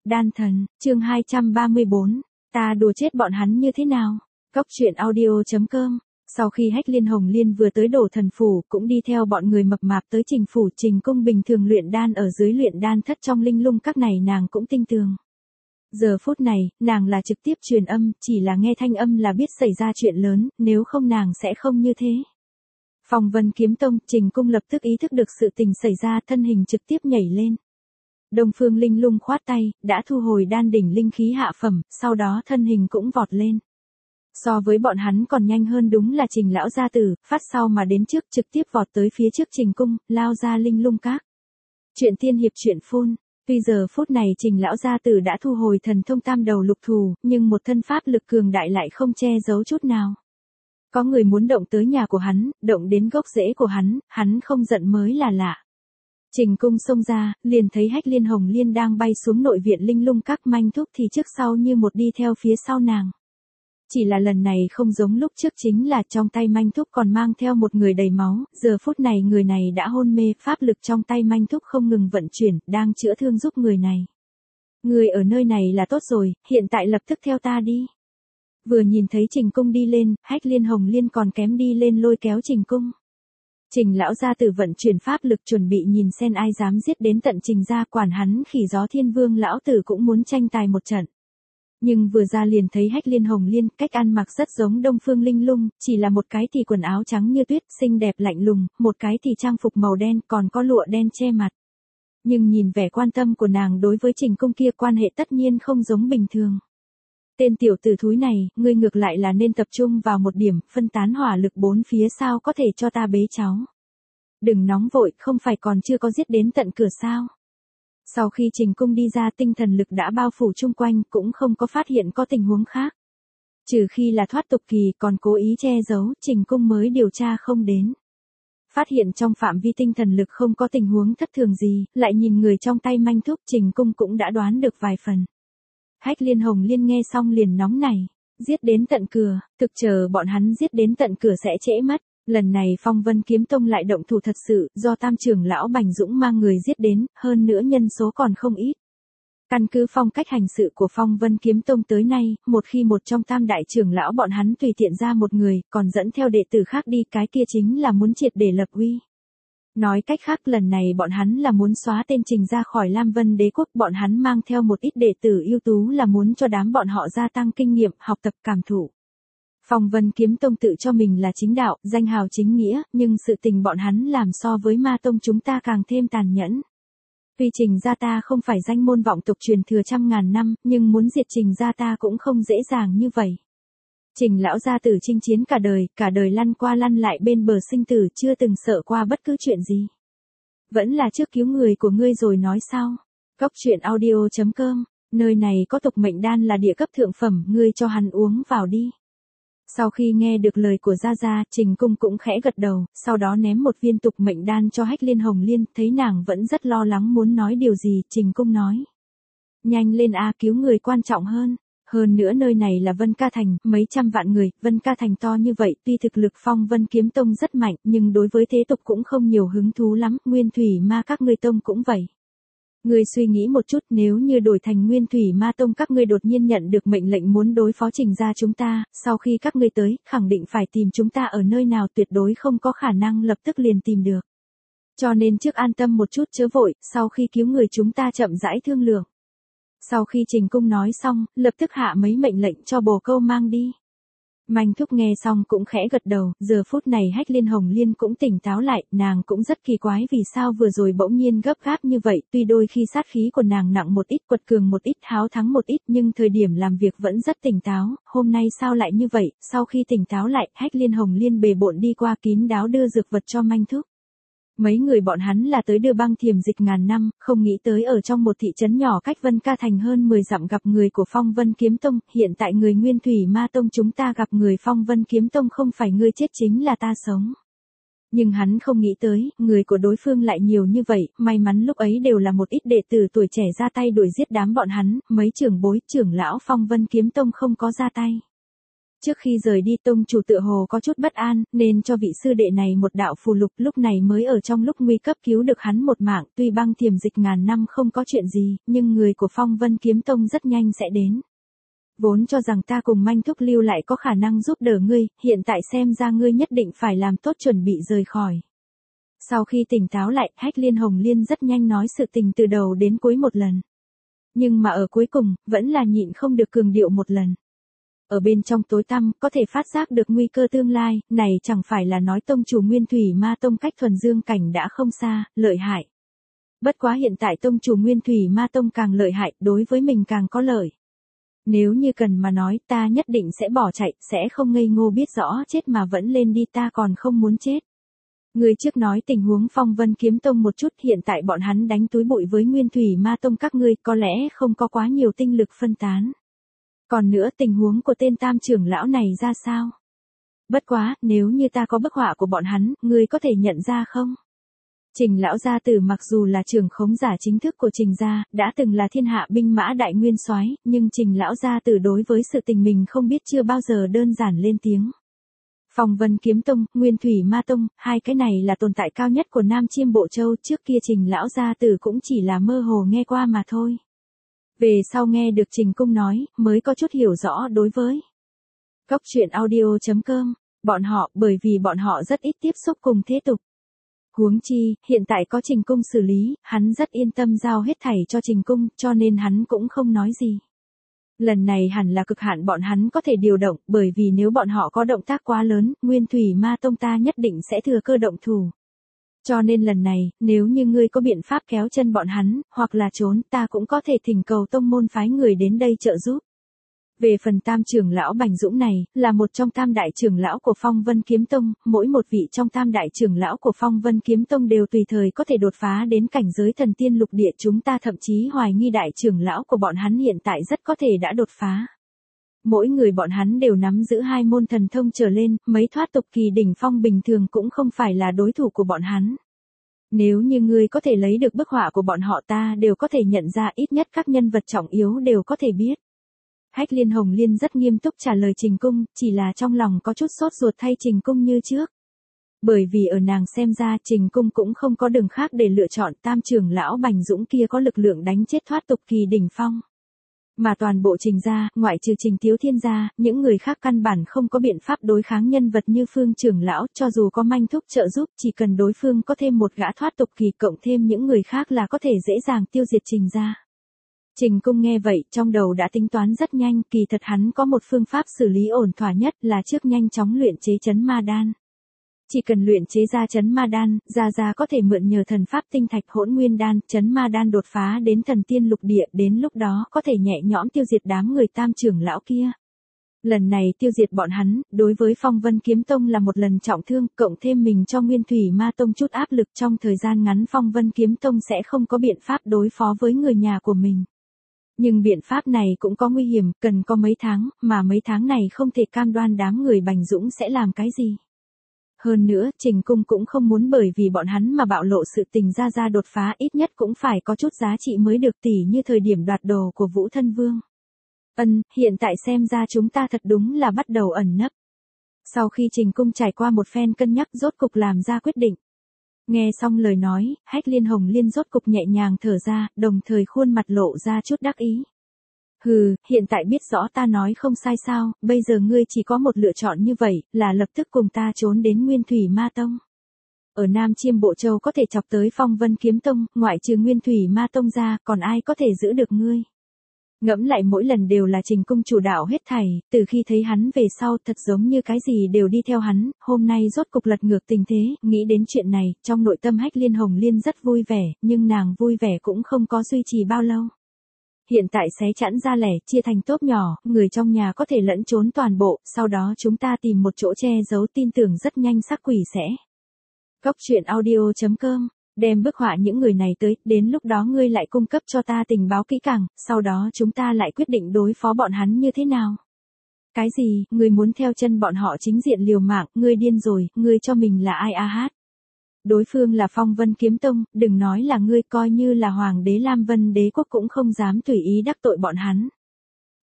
Đan thần, chương 234, ta đùa chết bọn hắn như thế nào? Cốc truyện audio.com. Sau khi Hách Liên Hồng Liên vừa tới Đổ Thần Phủ, cũng đi theo bọn người mập mạp tới Trình Phủ. Trình Cung bình thường luyện đan ở dưới luyện đan thất trong linh lung các này nàng cũng tinh tường. Giờ phút này, nàng là trực tiếp truyền âm, chỉ là nghe thanh âm là biết xảy ra chuyện lớn, nếu không nàng sẽ không như thế. Phong Vân Kiếm Tông, Trình Cung lập tức ý thức được sự tình xảy ra, thân hình trực tiếp nhảy lên. Đông Phương Linh Lung khoát tay, đã thu hồi đan đỉnh linh khí hạ phẩm, sau đó thân hình cũng vọt lên. So với bọn hắn còn nhanh hơn đúng là Trình lão gia tử, phát sau mà đến trước trực tiếp vọt tới phía trước Trình Cung, lao ra linh lung các. Chuyện tiên hiệp chuyện phun, tuy giờ phút này Trình lão gia tử đã thu hồi thần thông tam đầu lục thù, nhưng một thân pháp lực cường đại lại không che giấu chút nào. Có người muốn động tới nhà của hắn, động đến gốc rễ của hắn không giận mới là lạ. Trình Cung xông ra, liền thấy Hách Liên Hồng Liên đang bay xuống nội viện linh lung các, manh thúc thì trước sau như một đi theo phía sau nàng. Chỉ là lần này không giống lúc trước, chính là trong tay manh thúc còn mang theo một người đầy máu, giờ phút này người này đã hôn mê, pháp lực trong tay manh thúc không ngừng vận chuyển, đang chữa thương giúp người này. Người ở nơi này là tốt rồi, hiện tại lập tức theo ta đi. Vừa nhìn thấy Trình Cung đi lên, Hách Liên Hồng Liên còn kém đi lên lôi kéo Trình Cung. Trình lão gia tử vận chuyển pháp lực chuẩn bị nhìn xem ai dám giết đến tận Trình gia, quản hắn khỉ gió Thiên Vương lão tử cũng muốn tranh tài một trận. Nhưng vừa ra liền thấy Hách Liên Hồng Liên, cách ăn mặc rất giống Đông Phương Linh Lung, chỉ là một cái thì quần áo trắng như tuyết, xinh đẹp lạnh lùng, một cái thì trang phục màu đen, còn có lụa đen che mặt. Nhưng nhìn vẻ quan tâm của nàng đối với Trình Cung kia, quan hệ tất nhiên không giống bình thường. Tên tiểu tử thúi này, ngươi ngược lại là nên tập trung vào một điểm, phân tán hỏa lực bốn phía, sao có thể cho ta bế cháu. Đừng nóng vội, không phải còn chưa có giết đến tận cửa sao. Sau khi Trình Cung đi ra, tinh thần lực đã bao phủ chung quanh, cũng không có phát hiện có tình huống khác. Trừ khi là thoát tục kỳ, còn cố ý che giấu, Trình Cung mới điều tra không đến. Phát hiện trong phạm vi tinh thần lực không có tình huống thất thường gì, lại nhìn người trong tay manh thúc, Trình Cung cũng đã đoán được vài phần. Hách Liên Hồng Liên nghe xong liền nóng nảy, giết đến tận cửa, thực chờ bọn hắn giết đến tận cửa sẽ trễ mất. Lần này Phong Vân Kiếm Tông lại động thủ thật sự, do tam trưởng lão Bành Dũng mang người giết đến, hơn nữa nhân số còn không ít. Căn cứ phong cách hành sự của Phong Vân Kiếm Tông tới nay, một khi một trong tam đại trưởng lão bọn hắn tùy tiện ra một người, còn dẫn theo đệ tử khác đi, cái kia chính là muốn triệt để lập uy. Nói cách khác, lần này bọn hắn là muốn xóa tên Trình ra khỏi Lam Vân Đế quốc, bọn hắn mang theo một ít đệ tử ưu tú là muốn cho đám bọn họ gia tăng kinh nghiệm, học tập cảm thụ. Phong Vân Kiếm Tông tự cho mình là chính đạo, danh hào chính nghĩa, nhưng sự tình bọn hắn làm so với Ma Tông chúng ta càng thêm tàn nhẫn. Tuy Trình gia ta không phải danh môn vọng tục truyền thừa trăm ngàn năm, nhưng muốn diệt Trình gia ta cũng không dễ dàng như vậy. Trình lão gia tử chinh chiến cả đời lăn qua lăn lại bên bờ sinh tử, chưa từng sợ qua bất cứ chuyện gì. Vẫn là trước cứu người của ngươi rồi nói sau. Cốc truyện audio.com, nơi này có tục mệnh đan là địa cấp thượng phẩm, ngươi cho hắn uống vào đi. Sau khi nghe được lời của Gia Gia, Trình Cung cũng khẽ gật đầu, sau đó ném một viên tục mệnh đan cho Hách Liên Hồng Liên, thấy nàng vẫn rất lo lắng muốn nói điều gì, Trình Cung nói. Nhanh lên a, cứu người quan trọng hơn. Hơn nữa nơi này là Vân Ca Thành, mấy trăm vạn người, Vân Ca Thành to như vậy, tuy thực lực Phong Vân Kiếm Tông rất mạnh, nhưng đối với thế tục cũng không nhiều hứng thú lắm, Nguyên Thủy Ma các ngươi tông cũng vậy. Ngươi suy nghĩ một chút, nếu như đổi thành Nguyên Thủy Ma Tông các ngươi đột nhiên nhận được mệnh lệnh muốn đối phó Trình gia chúng ta, sau khi các ngươi tới, khẳng định phải tìm chúng ta ở nơi nào, tuyệt đối không có khả năng lập tức liền tìm được. Cho nên trước an tâm một chút chớ vội, sau khi cứu người chúng ta chậm rãi thương lượng. Sau khi Trình Cung nói xong, lập tức hạ mấy mệnh lệnh cho bồ câu mang đi. Manh thúc nghe xong cũng khẽ gật đầu, giờ phút này Hách Liên Hồng Liên cũng tỉnh táo lại, nàng cũng rất kỳ quái vì sao vừa rồi bỗng nhiên gấp gáp như vậy, tuy đôi khi sát khí của nàng nặng một ít, quật cường một ít, háo thắng một ít, nhưng thời điểm làm việc vẫn rất tỉnh táo, hôm nay sao lại như vậy, sau khi tỉnh táo lại, Hách Liên Hồng Liên bề bộn đi qua kín đáo đưa dược vật cho manh thúc. Mấy người bọn hắn là tới đưa băng thiềm dịch ngàn năm, không nghĩ tới ở trong một thị trấn nhỏ cách Vân Ca Thành hơn 10 dặm gặp người của Phong Vân Kiếm Tông, hiện tại người Nguyên Thủy Ma Tông chúng ta gặp người Phong Vân Kiếm Tông, không phải ngươi chết chính là ta sống. Nhưng hắn không nghĩ tới, người của đối phương lại nhiều như vậy, may mắn lúc ấy đều là một ít đệ tử tuổi trẻ ra tay đuổi giết đám bọn hắn, mấy trưởng bối, trưởng lão Phong Vân Kiếm Tông không có ra tay. Trước khi rời đi tông chủ tựa hồ có chút bất an, nên cho vị sư đệ này một đạo phù lục, lúc này mới ở trong lúc nguy cấp cứu được hắn một mạng. Tuy băng thiềm dịch ngàn năm không có chuyện gì, nhưng người của Phong Vân Kiếm Tông rất nhanh sẽ đến. Vốn cho rằng ta cùng Manh Thúc lưu lại có khả năng giúp đỡ ngươi, hiện tại xem ra ngươi nhất định phải làm tốt chuẩn bị rời khỏi. Sau khi tỉnh táo lại, Hách Liên Hồng Liên rất nhanh nói sự tình từ đầu đến cuối một lần. Nhưng mà ở cuối cùng, vẫn là nhịn không được cường điệu một lần. Ở bên trong tối tăm, có thể phát giác được nguy cơ tương lai, này chẳng phải là nói tông chủ Nguyên Thủy Ma Tông cách thuần dương cảnh đã không xa, lợi hại. Bất quá hiện tại tông chủ Nguyên Thủy Ma Tông càng lợi hại, đối với mình càng có lợi. Nếu như cần mà nói, ta nhất định sẽ bỏ chạy, sẽ không ngây ngô biết rõ chết mà vẫn lên đi, ta còn không muốn chết. Người trước nói tình huống Phong Vân Kiếm Tông một chút, hiện tại bọn hắn đánh túi bụi với Nguyên Thủy Ma Tông các ngươi, có lẽ không có quá nhiều tinh lực phân tán. Còn nữa tình huống của tên tam trưởng lão này ra sao? Bất quá, nếu như ta có bức họa của bọn hắn, ngươi có thể nhận ra không? Trình lão gia tử mặc dù là trưởng khống giả chính thức của Trình gia, đã từng là thiên hạ binh mã đại nguyên soái, nhưng Trình lão gia tử đối với sự tình mình không biết chưa bao giờ đơn giản lên tiếng. Phong Vân Kiếm Tông, Nguyên Thủy Ma Tông, hai cái này là tồn tại cao nhất của Nam Chiêm Bộ Châu, trước kia Trình lão gia tử cũng chỉ là mơ hồ nghe qua mà thôi. Về sau nghe được Trình Cung nói, mới có chút hiểu rõ đối với Cốc truyện audio.com, bọn họ, bởi vì bọn họ rất ít tiếp xúc cùng thế tục. Huống chi, hiện tại có Trình Cung xử lý, hắn rất yên tâm giao hết thảy cho Trình Cung, cho nên hắn cũng không nói gì. Lần này hẳn là cực hạn bọn hắn có thể điều động, bởi vì nếu bọn họ có động tác quá lớn, Nguyên Thủy Ma Tông ta nhất định sẽ thừa cơ động thủ. Cho nên lần này, nếu như ngươi có biện pháp kéo chân bọn hắn, hoặc là trốn, ta cũng có thể thỉnh cầu tông môn phái người đến đây trợ giúp. Về phần tam trưởng lão Bành Dũng này, là một trong tam đại trưởng lão của Phong Vân Kiếm Tông, mỗi một vị trong tam đại trưởng lão của Phong Vân Kiếm Tông đều tùy thời có thể đột phá đến cảnh giới thần tiên lục địa, chúng ta thậm chí hoài nghi đại trưởng lão của bọn hắn hiện tại rất có thể đã đột phá. Mỗi người bọn hắn đều nắm giữ hai môn thần thông trở lên, mấy thoát tục kỳ đỉnh phong bình thường cũng không phải là đối thủ của bọn hắn. Nếu như ngươi có thể lấy được bức họa của bọn họ, ta đều có thể nhận ra, ít nhất các nhân vật trọng yếu đều có thể biết. Hách Liên Hồng Liên rất nghiêm túc trả lời Trình Cung, chỉ là trong lòng có chút sốt ruột thay Trình Cung như trước. Bởi vì ở nàng xem ra Trình Cung cũng không có đường khác để lựa chọn, tam trưởng lão Bành Dũng kia có lực lượng đánh chết thoát tục kỳ đỉnh phong. Mà toàn bộ Trình gia, ngoại trừ Trình Tiếu Thiên gia, những người khác căn bản không có biện pháp đối kháng nhân vật như Phương trưởng lão, cho dù có Manh Thúc trợ giúp, chỉ cần đối phương có thêm một gã thoát tục kỳ cộng thêm những người khác là có thể dễ dàng tiêu diệt Trình gia. Trình Cung nghe vậy, trong đầu đã tính toán rất nhanh, kỳ thật hắn có một phương pháp xử lý ổn thỏa nhất là trước nhanh chóng luyện chế chấn ma đan. Chỉ cần luyện chế ra chấn ma đan, Gia có thể mượn nhờ thần pháp tinh thạch hỗn nguyên đan, chấn ma đan đột phá đến thần tiên lục địa, đến lúc đó có thể nhẹ nhõm tiêu diệt đám người tam trưởng lão kia. Lần này tiêu diệt bọn hắn, đối với Phong Vân Kiếm Tông là một lần trọng thương, cộng thêm mình cho Nguyên Thủy Ma Tông chút áp lực, trong thời gian ngắn Phong Vân Kiếm Tông sẽ không có biện pháp đối phó với người nhà của mình. Nhưng biện pháp này cũng có nguy hiểm, cần có mấy tháng, mà mấy tháng này không thể cam đoan đám người Bành Dũng sẽ làm cái gì. Hơn nữa, Trình Cung cũng không muốn bởi vì bọn hắn mà bạo lộ sự tình Gia đột phá, ít nhất cũng phải có chút giá trị mới được, tỉ như thời điểm đoạt đồ của Vũ Thân Vương. Hiện tại xem ra chúng ta thật đúng là bắt đầu ẩn nấp. Sau khi Trình Cung trải qua một phen cân nhắc, rốt cục làm ra quyết định. Nghe xong lời nói, Hách Liên Hồng Liên rốt cục nhẹ nhàng thở ra, đồng thời khuôn mặt lộ ra chút đắc ý. Hừ, hiện tại biết rõ ta nói không sai sao, bây giờ ngươi chỉ có một lựa chọn như vậy, là lập tức cùng ta trốn đến Nguyên Thủy Ma Tông. Ở Nam Chiêm Bộ Châu có thể chọc tới Phong Vân Kiếm Tông, ngoại trừ Nguyên Thủy Ma Tông ra, còn ai có thể giữ được ngươi. Ngẫm lại mỗi lần đều là Trình Cung chủ đạo hết thảy, từ khi thấy hắn về sau thật giống như cái gì đều đi theo hắn, hôm nay rốt cục lật ngược tình thế, nghĩ đến chuyện này, trong nội tâm Hách Liên Hồng Liên rất vui vẻ, nhưng nàng vui vẻ cũng không có duy trì bao lâu. Hiện tại xé chẵn ra lẻ, chia thành tốp nhỏ, người trong nhà có thể lẫn trốn toàn bộ, sau đó chúng ta tìm một chỗ che giấu, tin tưởng rất nhanh xác quỷ sẽ. Cốc truyện audio.com, đem bức họa những người này tới, đến lúc đó ngươi lại cung cấp cho ta tình báo kỹ càng, sau đó chúng ta lại quyết định đối phó bọn hắn như thế nào. Cái gì, ngươi muốn theo chân bọn họ chính diện liều mạng, ngươi điên rồi, ngươi cho mình là ai a hát. Đối phương là Phong Vân Kiếm Tông, đừng nói là ngươi, coi như là Hoàng đế Lam Vân Đế Quốc cũng không dám tùy ý đắc tội bọn hắn.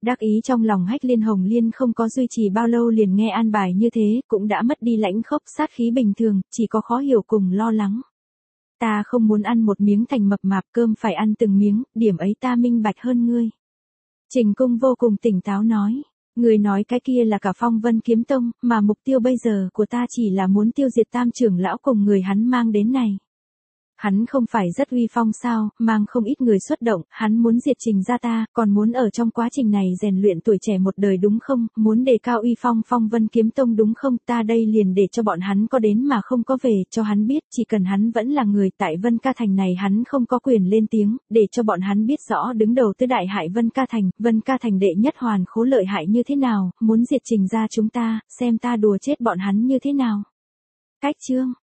Đắc ý trong lòng Hách Liên Hồng Liên không có duy trì bao lâu liền nghe an bài như thế, cũng đã mất đi lãnh khốc sát khí bình thường, chỉ có khó hiểu cùng lo lắng. Ta không muốn ăn một miếng thành mập mạp, cơm phải ăn từng miếng, điểm ấy ta minh bạch hơn ngươi. Trình Cung vô cùng tỉnh táo nói. Người nói cái kia là cả Phong Vân Kiếm Tông, mà mục tiêu bây giờ của ta chỉ là muốn tiêu diệt Tam trưởng lão cùng người hắn mang đến này. Hắn không phải rất uy phong sao, mang không ít người xuất động, hắn muốn diệt Trình gia ta, còn muốn ở trong quá trình này rèn luyện tuổi trẻ một đời đúng không, muốn đề cao uy phong Phong Vân Kiếm Tông đúng không, ta đây liền để cho bọn hắn có đến mà không có về, cho hắn biết, chỉ cần hắn vẫn là người tại Vân Ca Thành này hắn không có quyền lên tiếng, để cho bọn hắn biết rõ đứng đầu tới đại hại Vân Ca Thành đệ nhất hoàn khố lợi hại như thế nào, muốn diệt Trình gia chúng ta, xem ta đùa chết bọn hắn như thế nào. Cách chương